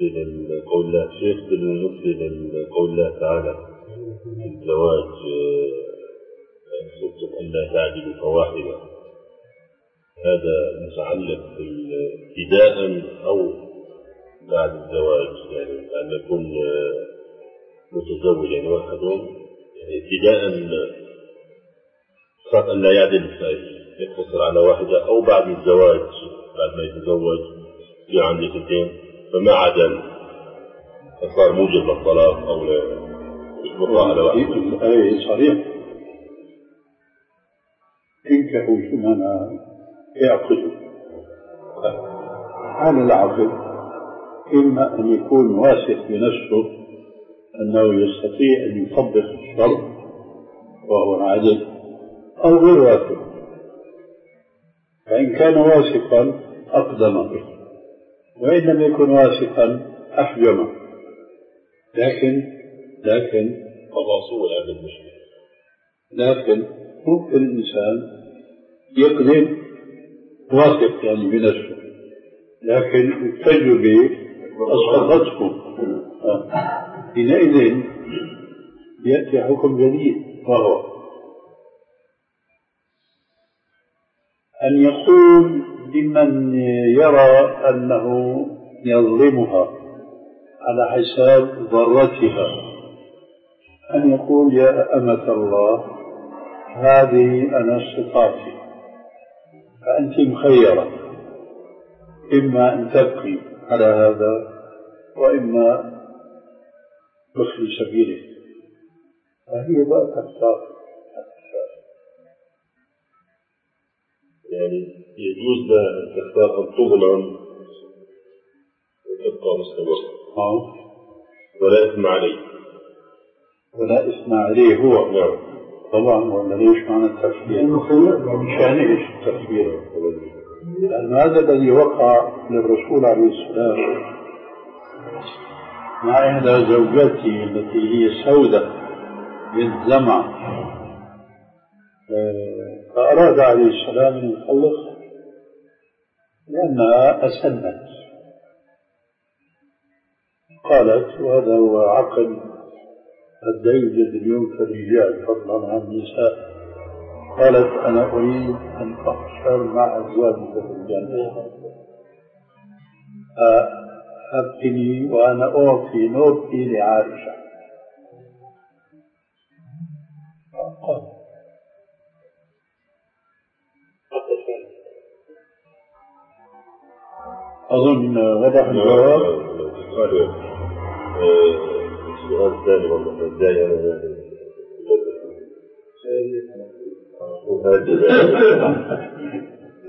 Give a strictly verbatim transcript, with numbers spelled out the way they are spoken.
بالنسبة لقول الله شيخ، بالنسبة لقول الله تعالى الزواج خصوصا أن لا تعدل فواحدة، هذا متعلق ابتداء أو بعد الزواج؟ يعني أن يكون متزوج يعني واحد يعني ابتداء صار أن لا يعدل يقتصر على واحدة، أو بعد الزواج بعد ما يتزوج في عنده اثنتين فما عدل فصار موجب للطلاق أو يشبه على واحدة. الآية صريح انكحوا ثم يعقدوا. على العقد إما أن يكون واثق بنفسه أنه يستطيع أن يطبق الشرع وهو العدل، أو غير واثق. فإن كان واثقا أقدم به، وإن لم يكن واثقا أحجم. لكن لكن الرسول هذا المشكلة، لكن ممكن الإنسان يقدم واثق يعني بنفسه، لكن التجربة أسقطته. حينئذ يأتي حكم جديد، وهو أن يقول لمن يرى أنه يظلمها على حساب ضرتها، أن يقول يا أمة الله هذه أنا استطاعتي، فأنت مخيرة، إما أن تبقي على هذا وإما تخلي سبيله، فهي بقى تختار. يعني يجوز له أن تختار أن تظلم وتبقى مستمرة ولا إثم عليه. ولا إثم عليه هو. نعم طبعا. ولا ليش معنى التفكير؟ مشان إيش التفكير؟ لأن هذا الذي وقع للرسول عليه السلام مع إحدى زوجاته التي هي سودة بنت زمع، فأراد عليه السلام أن يخلصها لأنها أسنت. قالت، وهذا هو عقل قد لا يوجد اليوم في الرجال فضلا عن النساء، قالت أنا أريد أن أحشر مع أزواجي في الجنة، أبقني وأنا أعطي نوبتي لعائشة. أظن وضح الجواب. السؤال الثاني والله ازاي انا